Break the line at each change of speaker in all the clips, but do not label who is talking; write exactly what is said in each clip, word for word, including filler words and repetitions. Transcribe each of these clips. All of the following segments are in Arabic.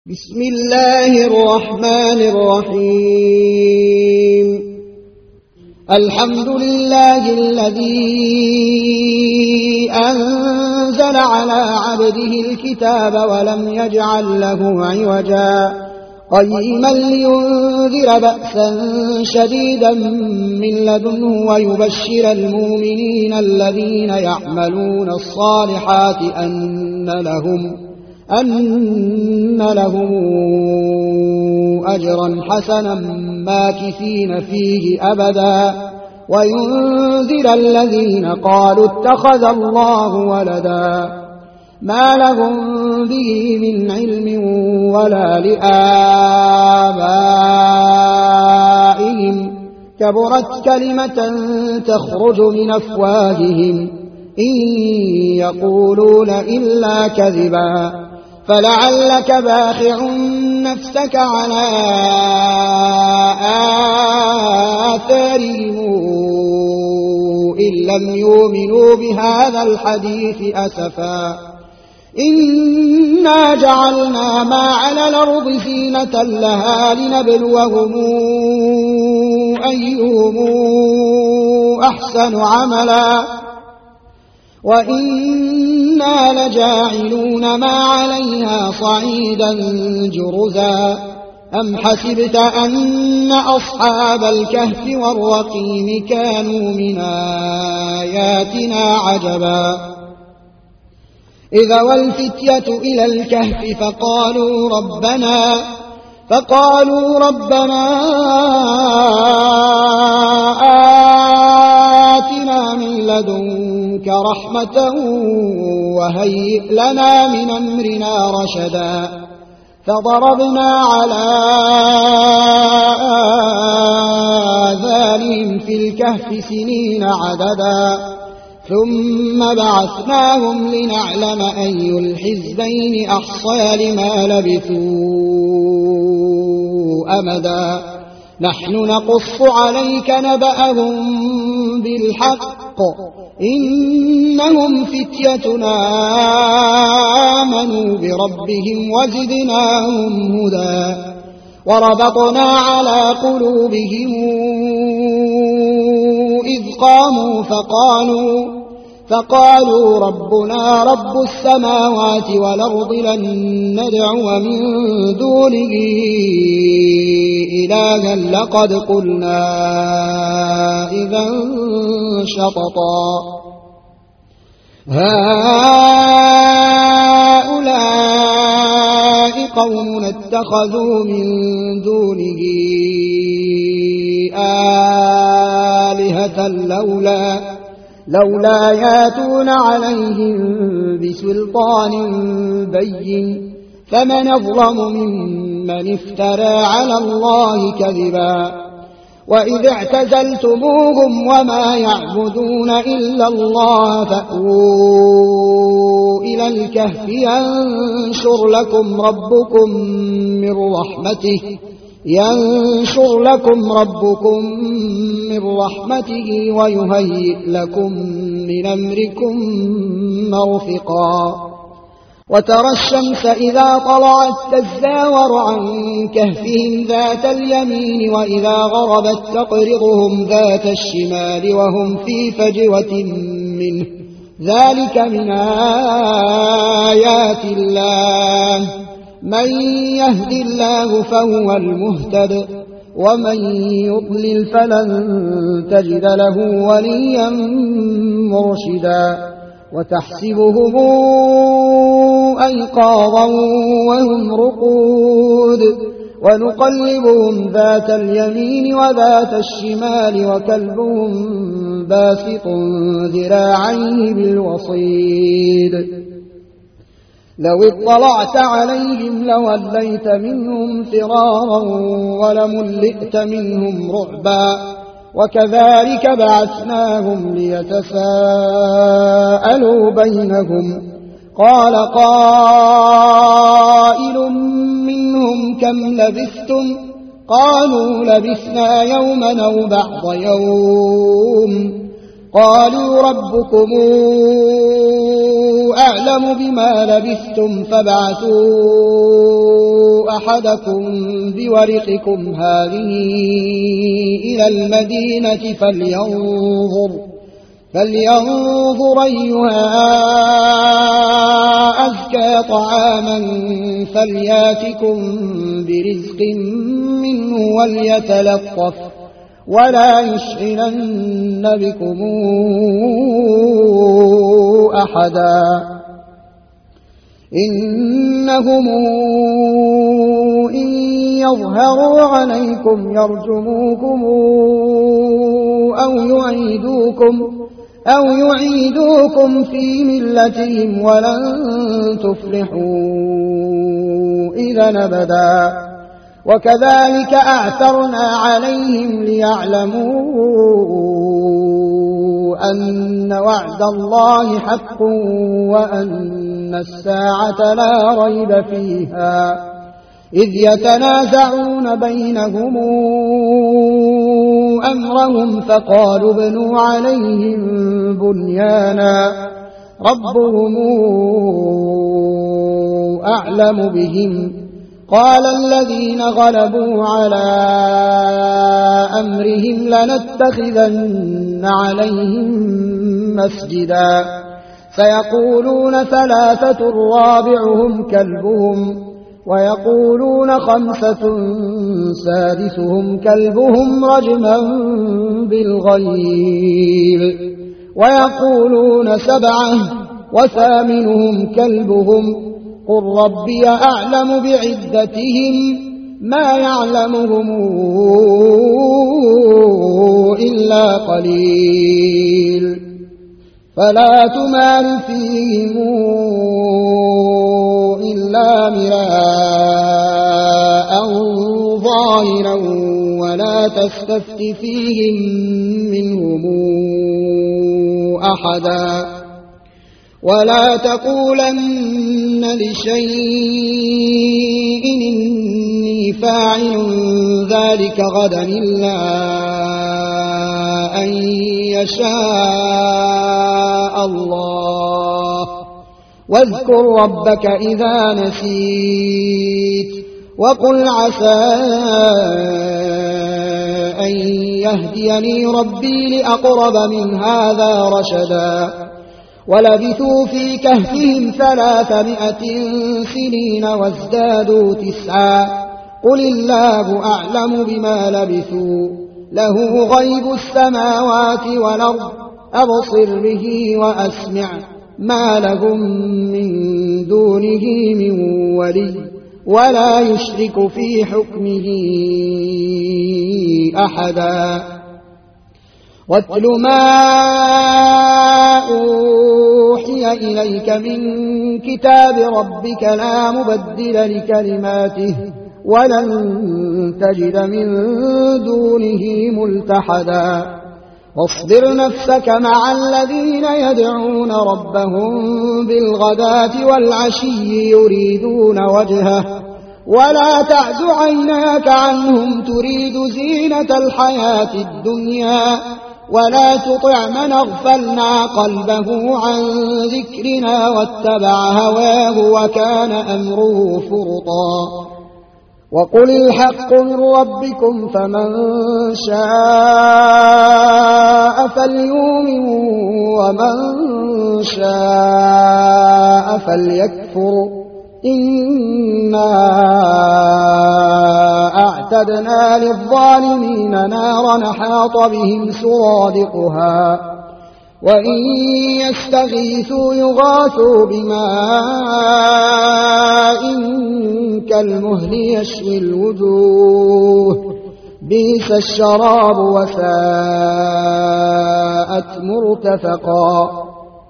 بسم الله الرحمن الرحيم الحمد لله الذي أنزل على عبده الكتاب ولم يجعل له عوجا قيما لينذر بأسا شديدا من لدنه ويبشر المؤمنين الذين يعملون الصالحات أن لهم أن لهم أجرا حسنا ماكثين فيه أبدا وينذر الذين قالوا اتخذ الله ولدا ما لهم به من علم ولا لآبائهم كبرت كلمة تخرج من أفواههم إن يقولون إلا كذبا فلعلك باخع نفسك على آثارهم إن لم يؤمنوا بهذا الحديث أسفا إنا جعلنا ما على الأرض زينة لها لنبلوهم أيهم أحسن عملا وإنا لجاعلون ما عليها صعيدا جرزا أم حسبت أن أصحاب الكهف والرقيم كانوا من آياتنا عجبا إذا والفتية إلى الكهف فقالوا ربنا فقالوا ربنا آتنا من لدنك رحمة وهيئ لنا من أمرنا رشدا فضربنا على آذانهم في الكهف سنين عددا ثم بعثناهم لنعلم أي الحزبين أحصى لما لبثوا أمدا نحن نقص عليك نبأهم بالحق إنهم فتيتنا آمنوا بربهم وزدناهم هدى وربطنا على قلوبهم إذ قاموا فقالوا فقالوا ربنا رب السماوات والأرض لن ندعو من دونه إلها لقد قلنا إذا شططا هؤلاء قوم اتخذوا من دونه آلهة لولا لولا ياتون عليهم بسلطان بين فمن أظلم ممن افترى على الله كذبا وإذ اعتزلتموهم وما يعبدون إلا الله فأووا إلى الكهف ينشر لكم ربكم من رحمته ينشر لكم ربكم من رحمته ويهيئ لكم من أمركم مرفقا وترى الشمس إذا طلعت تزاور عن كهفهم ذات اليمين وإذا غربت تقرضهم ذات الشمال وهم في فجوة منه ذلك من آيات الله من يهد الله فهو المهتد ومن يضلل فلن تجد له وليا مرشدا وتحسبهم أيقاظا وهم رقود ونقلبهم ذات اليمين وذات الشمال وكلبهم باسط ذراعيه بالوصيد لو اطلعت عليهم لوليت منهم فرارا ولملئت منهم رعبا وكذلك بعثناهم ليتساءلوا بينهم قال قائل منهم كم لبثتم قالوا لبثنا يوما أو بعض يوم قالوا ربكم أعلم بما لبثتم فابعثوا أحدكم بورقكم هذه إلى المدينة فلينظر, فلينظر أيها أزكى طعاما فلياتكم برزق منه وليتلطف ولا يشعرن بكم أحدا إنهم إن يظهروا عليكم يرجموكم أو يعيدوكم, أو يعيدوكم في ملتهم ولن تفلحوا إذا أبدا وكذلك أعثرنا عليهم ليعلموا أن وعد الله حق وأن الساعة لا ريب فيها إذ يتنازعون بينهم أمرهم فقالوا ابنوا عليهم بنيانا ربهم أعلم بهم قال الذين غلبوا على أمرهم لنتخذن عليهم مسجدا فيقولون ثلاثة رابعهم كلبهم ويقولون خمسة سادسهم كلبهم رجما بالغيب ويقولون سبعة وثامنهم كلبهم قل ربي أعلم بعدتهم ما يعلمهم إلا قليل فلا تمار فيهم إلا مراء ظاهرا ولا تستفت فيهم منهم أحدا ولا تقولن لشيء إني فاعل ذلك غدا إلا أن يشاء الله واذكر ربك إذا نسيت وقل عسى أن يهديني ربي لأقرب من هذا رشدا ولبثوا في كهفهم ثلاثمائة سنين وازدادوا تسعا قل الله أعلم بما لبثوا له غيب السماوات والأرض أبصر به وأسمع ما لهم من دونه من ولي ولا يشرك في حكمه أحدا واتل ما أوحي إليك من كتاب ربك لا مبدل لكلماته ولن تجد من دونه ملتحدا واصبر نفسك مع الذين يدعون ربهم بالغداة والعشي يريدون وجهه ولا تعد عيناك عنهم تريد زينة الحياة الدنيا ولا تطع من أغفلنا قلبه عن ذكرنا واتبع هواه وكان أمره فرطا وقل الحق من ربكم فمن شاء فليؤمن ومن شاء فليكفر إنا أعتدنا للظالمين نارا أحاط بهم سرادقها وإن يستغيثوا يغاثوا بماء كالمهل يشوي الوجوه بئس الشراب وساءت مرتفقا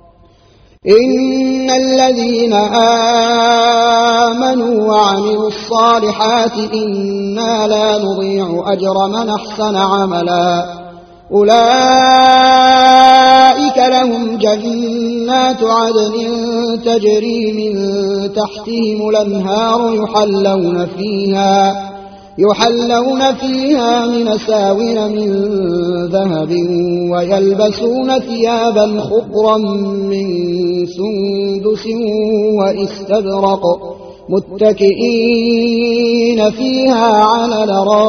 إن الذين آمنوا وعملوا الصالحات إنا لا نضيع أجر من أحسن عملا أولئك لهم جنات عدن تجري من تحتهم الأنهار يحلون فيها يحلون فيها من أساور من ذهب ويلبسون ثيابا خضرا من سندس واستبرق متكئين فيها على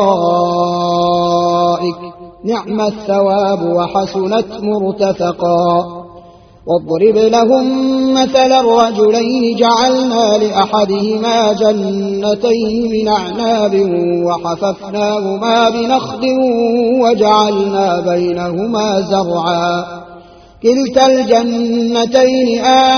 الأرائك نعم الثواب وحسنت مرتفقا. واضرب لهم مثل الرجلين جعلنا لأحدهما جنتين من أعناب وحففناهما بنخل وجعلنا بينهما زرعا كلتا الجنتين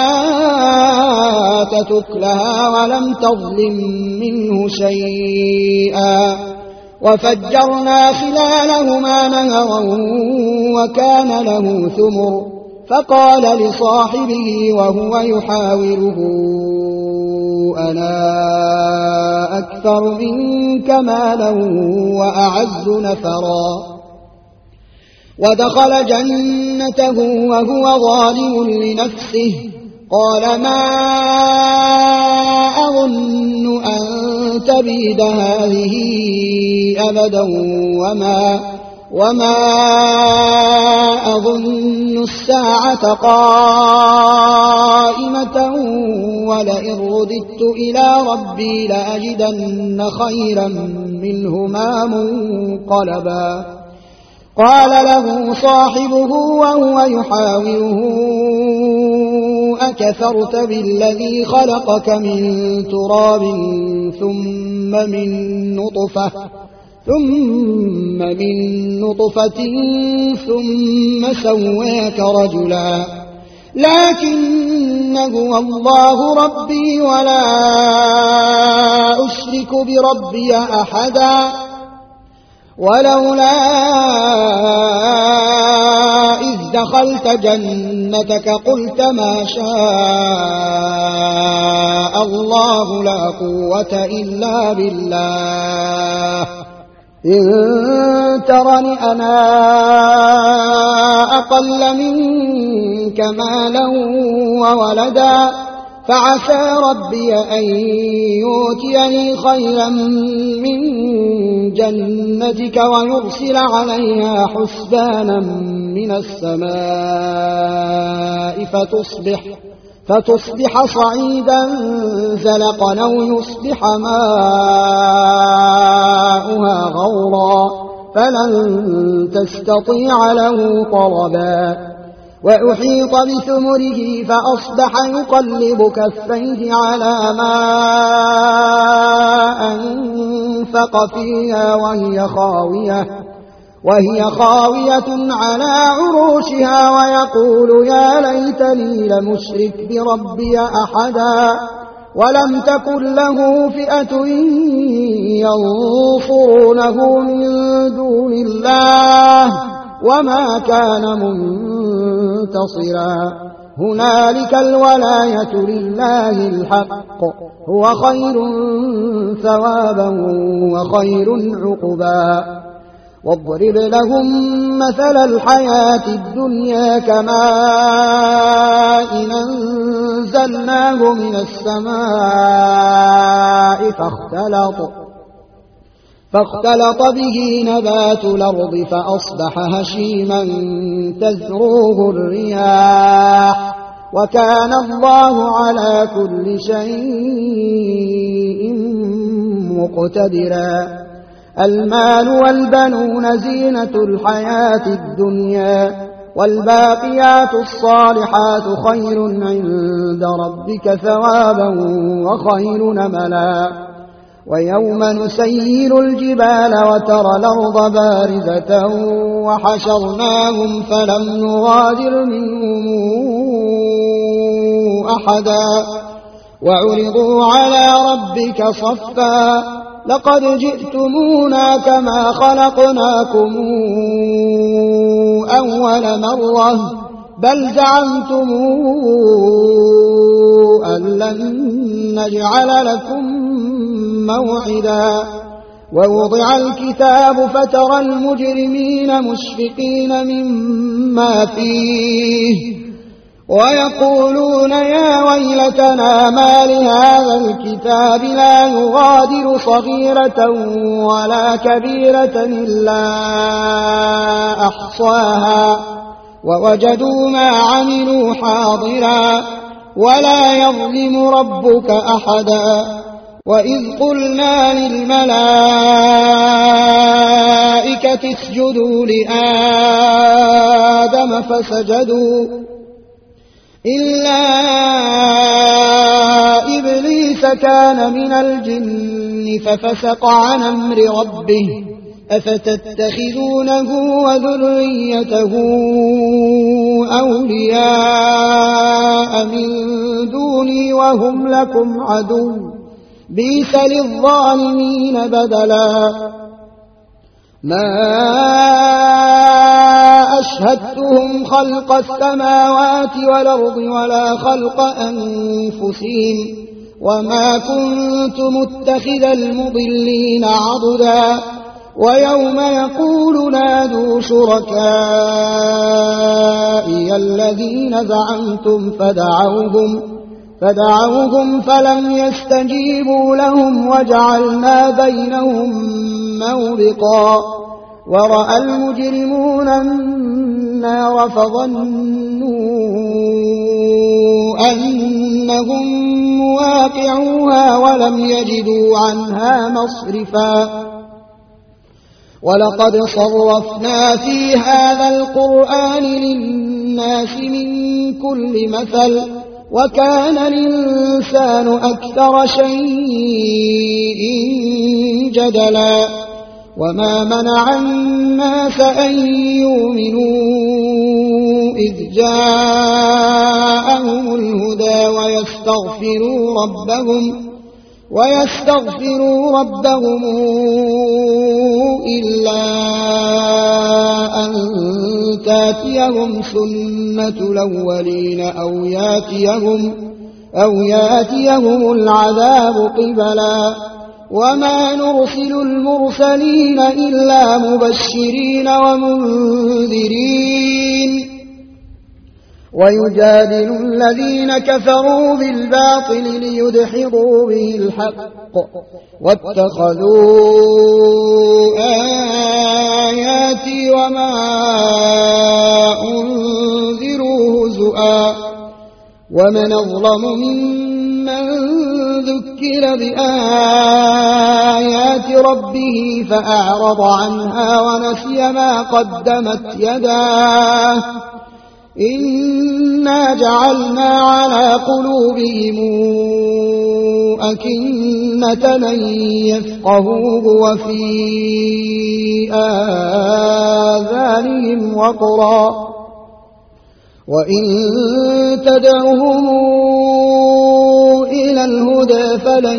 آتت أكلها ولم تظلم منه شيئا وفجرنا خلالهما نهرا وكان له ثمر فقال لصاحبه وهو يحاوره أنا أكثر منك مالا وأعز نفرا. ودخل جنته وهو ظالم لنفسه قال ما أظن أن تبيد هذه أبدا وما وما أظن الساعة قائمة ولئن رددت إلى ربي لأجدن خيرا منهما منقلبا. قال له صاحبه وهو يحاوره أكفرت بالذي خلقك من تراب ثم من نطفة ثم من نطفة ثم سواك رجلا لكن هو الله ربي ولا أشرك بربي أحدا. ولولا إذ دخلت جنتك قلت ما شاء الله لا قوة إلا بالله إن ترني أنا أقل منك مالا وولدا فعسى ربي أن يؤتيني خيرا من جنتك ويرسل عليها حسبانا من السماء فتصبح فتصبح صعيدا زلقا أو يصبح ماؤها غورا فلن تستطيع له طلبا. وأحيط بثمره فأصبح يقلب كفيه على ما أنفق فيها وهي خاوية وهي خاوية على عروشها ويقول يا ليتني لمشرك بربي أحدا. ولم تكن له فئة ينصرونه من دون الله وما كان منتصرا. هنالك الولاية لله الحق هو خير ثوابا وخير عقبا. واضرب لهم مثل الحياة الدنيا كماء أنزلناه من السماء فاختلط فاختلط به نبات الأرض فأصبح هشيما تذروه الرياح وكان الله على كل شيء مقتدرا. المال والبنون زينة الحياة الدنيا والباقيات الصالحات خير عند ربك ثوابا وخير نملا. ويوم نسير الجبال وترى الأرض بارزة وحشرناهم فلم نغادر منهم أحدا وعرضوا على ربك صفا لقد جئتمونا كما خلقناكم أول مرة بل زعمتم أن لن نجعل لكم موعدا. ووضع الكتاب فترى المجرمين مشفقين مما فيه ويقولون يا ويلتنا ما لهذا الكتاب لا يغادر صغيرة ولا كبيرة إلا أحصاها ووجدوا ما عملوا حاضرا ولا يظلم ربك أحدا. وإذ قلنا للملائكة اسجدوا لآدم فسجدوا إلا إبليس كان من الجن ففسق عن أمر ربه أفتتخذونه وذريته أولياء من دوني وهم لكم عدو بئس للظالمين بدلا. ما أشهدتهم خلق السماوات والأرض ولا خلق أنفسهم وما كنت متخذ المضلين عضدا. ويوم يقول نادوا شركائي الذين زعمتم فدعوهم فدعوهم فلم يستجيبوا لهم وجعلنا بينهم موبقا. ورأى المجرمون النار فظنوا أنهم مواقعوها ولم يجدوا عنها مصرفا. ولقد صرفنا في هذا القرآن للناس من كل مثل وكان الإنسان أكثر شيء جدلا. وما منع الناس أن يؤمنوا إذ جاءهم الهدى ويستغفروا ربهم ويستغفروا ربهم إلا أن تاتيهم سنة الأولين أو ياتيهم, أو ياتيهم العذاب قبلا. وما نرسل المرسلين إلا مبشرين ومنذرين. ويجادل الذين كفروا بالباطل ليدحضوا به الحق واتخذوا آياتي وما أنذروا هزؤا. ومن أظلم ممن ذكر بآيات ربه فأعرض عنها ونسي ما قدمت يداه إنا جعلنا على قلوبهم أكنة أن يفقهوه وفي آذانهم وقرا وإن تدعهم إلى الهدى فلن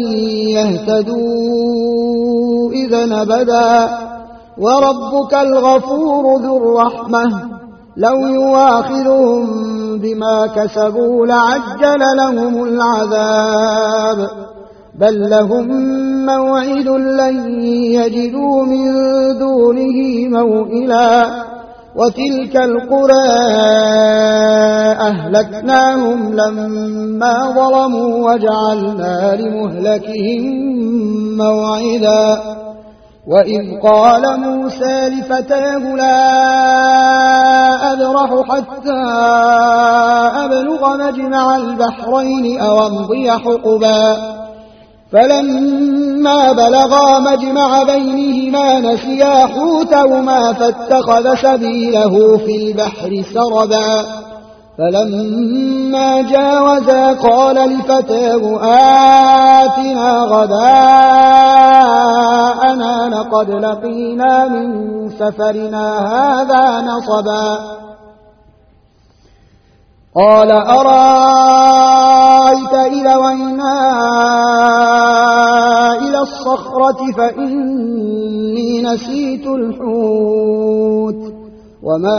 يهتدوا إذا أبدا. وربك الغفور ذو الرحمة لو يواخذهم بما كسبوا لعجل لهم العذاب بل لهم موعد لن يجدوا من دونه موئلا. وتلك القرى أهلكناهم لما ظلموا وجعلنا لمهلكهم موعدا. وإذ قال موسى لفتاه لا أبرح حتى أبلغ مجمع البحرين أو أمضي حقبا فلما بلغا مجمع بينهما نسيا حوتهما فاتخذ سبيله في البحر سربا. فلما جاوزا قال لفتاه آتنا غداءنا لقد لقينا من سفرنا هذا نصبا. قال أرأيت إذا وينا إلى الصخرة فإني نسيت الحوت وما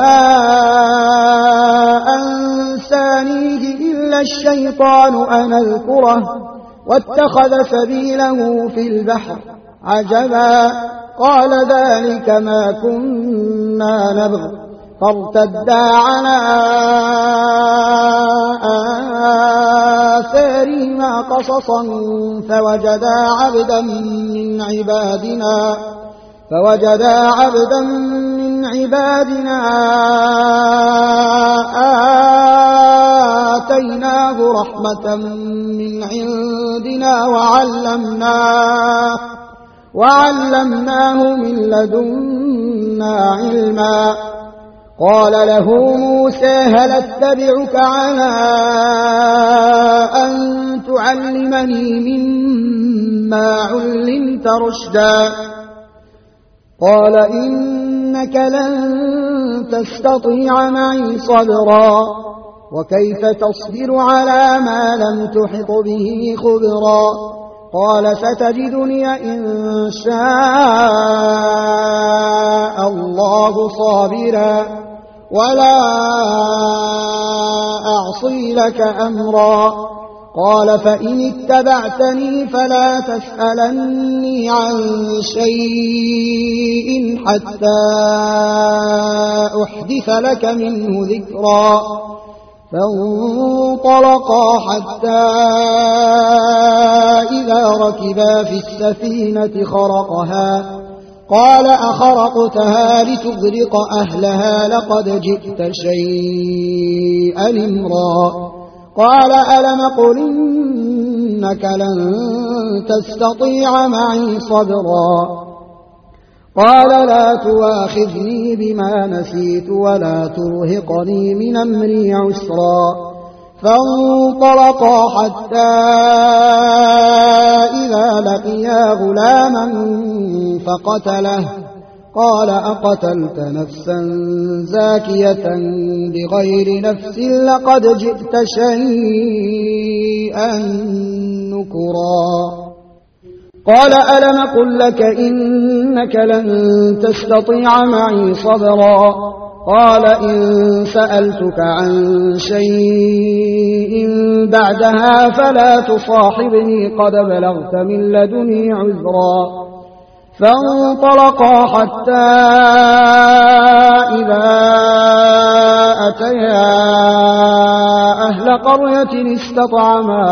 أنسانيه إلا الشيطان أن أذكره واتخذ سبيله في البحر عجبا. قال ذلك ما كنا نبغ فارتدا على آثارهما قصصا فوجدا عبدا من عبادنا فوجدا عبدا من عبادنا آتيناه رحمة من عندنا وعلمناه وعلمناه من لدنا علما. قال له موسى هل اتبعك على أن تعلمني مما علمت رشدا؟ قال إنك لن تستطيع معي صبرا وكيف تصبر على ما لم تحط به خبرا؟ قال ستجدني إن شاء الله صابرا ولا أعصي لك أمرا. قال فإن اتبعتني فلا تسألني عن شيء حتى أحدث لك منه ذكرا. فانطلقا حتى إذا ركبا في السفينة خرقها قال أخرقتها لتغرق أهلها لقد جئت شيئا إمرا. قال ألم قل إنك لن تستطيع معي صبرا؟ قال لا تواخذني بما نسيت ولا ترهقني من أمري عسرا. فانطلقا حتى إذا لقيا غلاما فقتله. قال أقتلت نفسا زاكية بغير نفس لقد جئت شيئا نكرا. قال ألم قل لك إنك لن تستطيع معي صبرا؟ قال إن سألتك عن شيء بعدها فلا تصاحبني قد بلغت من لدني عذرا. فانطلقا حتى إذا أتيا أهل قرية استطعما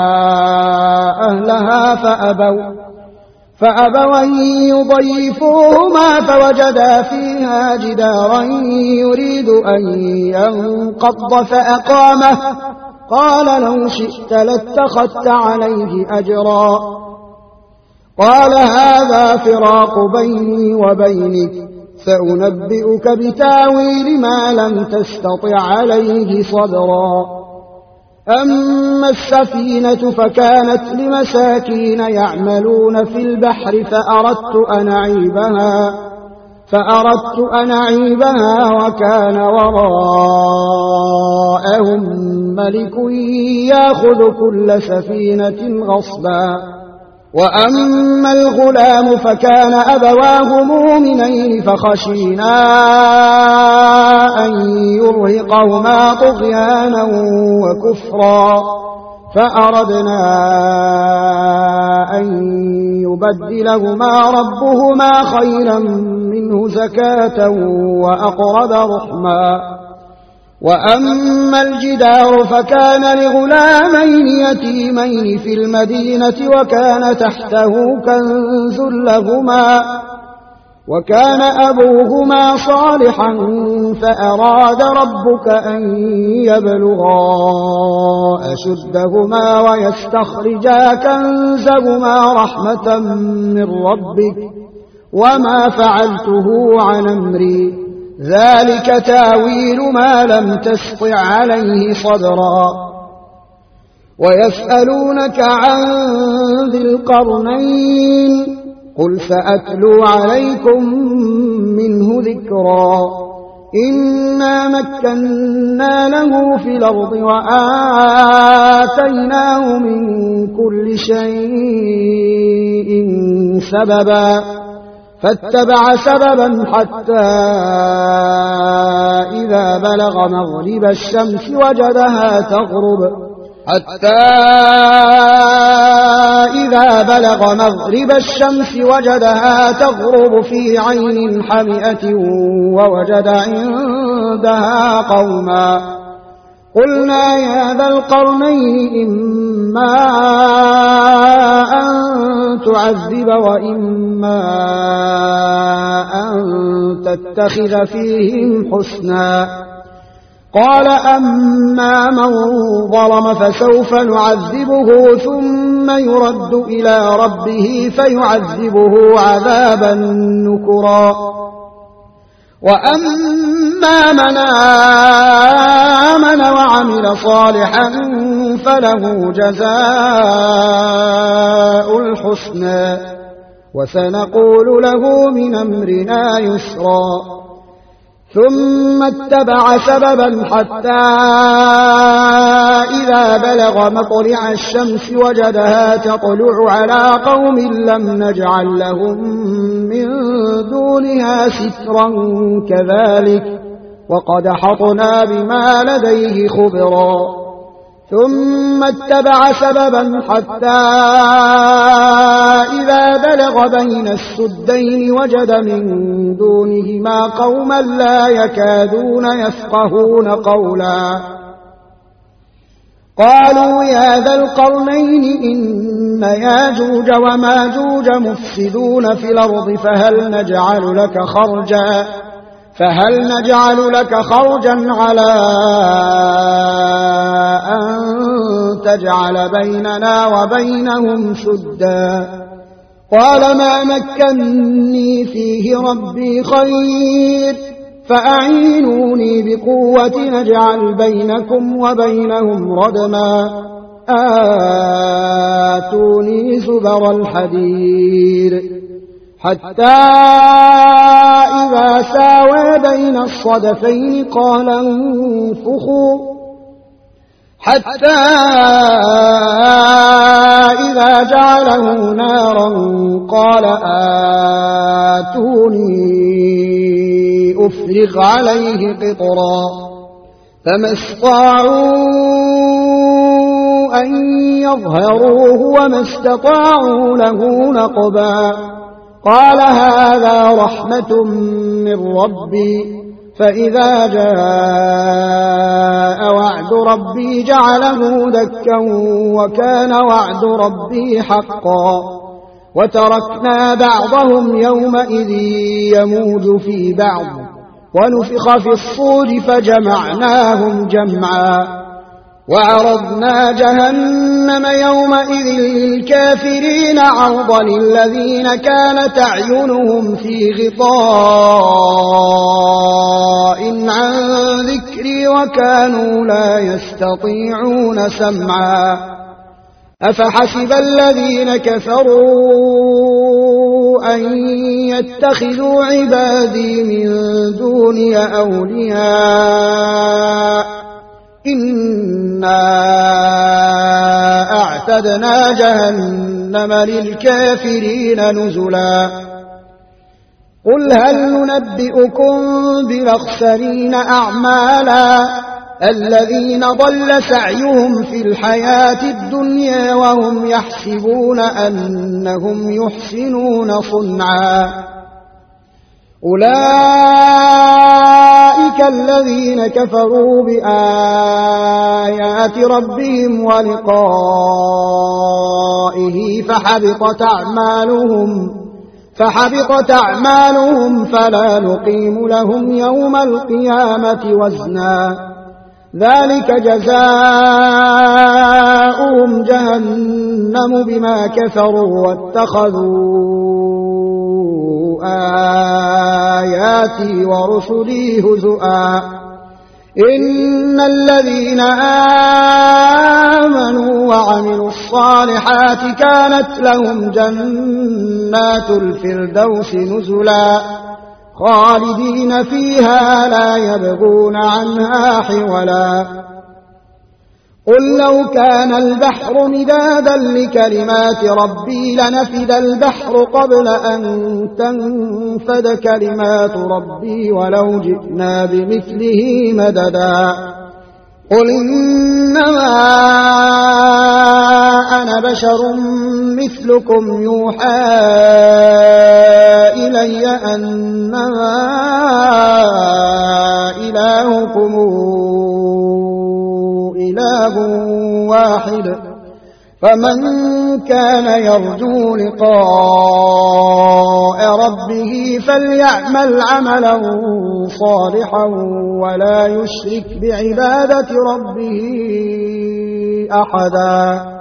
أهلها فأبوا فأبوا أن يضيفوهما فوجدا فيها جدارا يريد أن ينقض فأقامه. قال لو شئت لاتخذت عليه أجرا. قال هذا فراق بيني وبينك سأنبئك بتاويل ما لم تستطع عليه صبرا. أما السفينة فكانت لمساكين يعملون في البحر فأردت أن أعيبها فأردت أن أعيبها وكان وراءهم ملك يأخذ كل سفينة غصبا. وأما الغلام فكان أبواه مؤمنين فخشينا أن يرهقهما طغيانا وكفرا فأردنا أن يبدلهما ربهما خيرا منه زكاة وأقرب رحما. وأما الجدار فكان لغلامين يتيمين في المدينة وكان تحته كنز لهما وكان أبوهما صالحا فأراد ربك أن يبلغا أشدهما ويستخرجا كنزهما رحمة من ربك وما فعلته عن أمري ذلك تاويل ما لم تسطع عليه صبرا. ويسألونك عن ذي القرنين قل سأتلو عليكم منه ذكرا. إنا مكنا له في الأرض وآتيناه من كل شيء سببا فاتبع سببا حتى إذا بلغ مغرب الشمس وجدها تغرب حتى إذا بلغ مغرب الشمس وجدها تغرب في عين حمئة ووجد عندها قوما قلنا يا ذا القرنين إما أن تعذب وإما أن تتخذ فيهم حسنا قال أما من ظلم فسوف نعذبه ثم يرد إلى ربه فيعذبه عذابا نكرا وأما من آمن وعمل صالحا فله جزاء الحسنى وسنقول له من أمرنا يسرا ثم اتبع سببا حتى إذا بلغ مطلع الشمس وجدها تطلع على قوم لم نجعل لهم من دونها سترا كذلك وقد حطنا بما لديه خبرا ثم اتبع سببا حتى إذا بلغ بين السدين وجد من دونهما قوما لا يكادون يفقهون قولا قالوا يا ذا القرنين إن ياجوج وماجوج مفسدون في الأرض فهل نجعل لك خرجا فهل نجعل لك خرجا على أن تجعل بيننا وبينهم سدا قال ما مكنني فيه ربي خير فأعينوني بقوة نجعل بينكم وبينهم ردما آتوني زبر الحديد حتى إذا ساوى بين الصدفين قال انفخوا حتى إذا جعله نارا قال آتوني أفرغ عليه قطرا فما استطاعوا أن يظهروه وما استطاعوا له نقبا قال هذا رحمة من ربي فإذا جاء وعد ربي جعله دكا وكان وعد ربي حقا وتركنا بعضهم يومئذ يموج في بعض ونفخ في الصور فجمعناهم جمعا وعرضنا جهنم يومئذ للكافرين عرضا الذين كانت أعينهم في غطاء عن ذكري وكانوا لا يستطيعون سمعا أفحسب الذين كفروا أن يتخذوا عبادي من دوني أولياء إنا أعتدنا جهنم للكافرين نزلا قل هل ننبئكم بالأخسرين أعمالا الذين ضل سعيهم في الحياة الدنيا وهم يحسبون أنهم يحسنون صنعا أولئك الذين كفروا بآيات ربهم ولقائه فحبطت أعمالهم فحبطت أعمالهم فلا نقيم لهم يوم القيامة وزنا ذلك جزاؤهم جهنم بما كفروا واتخذوا آياتي ورسلي هزؤا إن الذين آمنوا وعملوا الصالحات كانت لهم جنات الفردوس نزلا خالدين فيها لا يبغون عنها حولا قل لو كان البحر مدادا لكلمات ربي لنفد البحر قبل أن تنفد كلمات ربي ولو جئنا بمثله مددا قل إنما أنا بشر مثلكم يوحى إلي أنما إلهكم إله واحد فمن كان يرجو لقاء ربه فليعمل عملا صالحا ولا يشرك بعبادة ربه أحدا.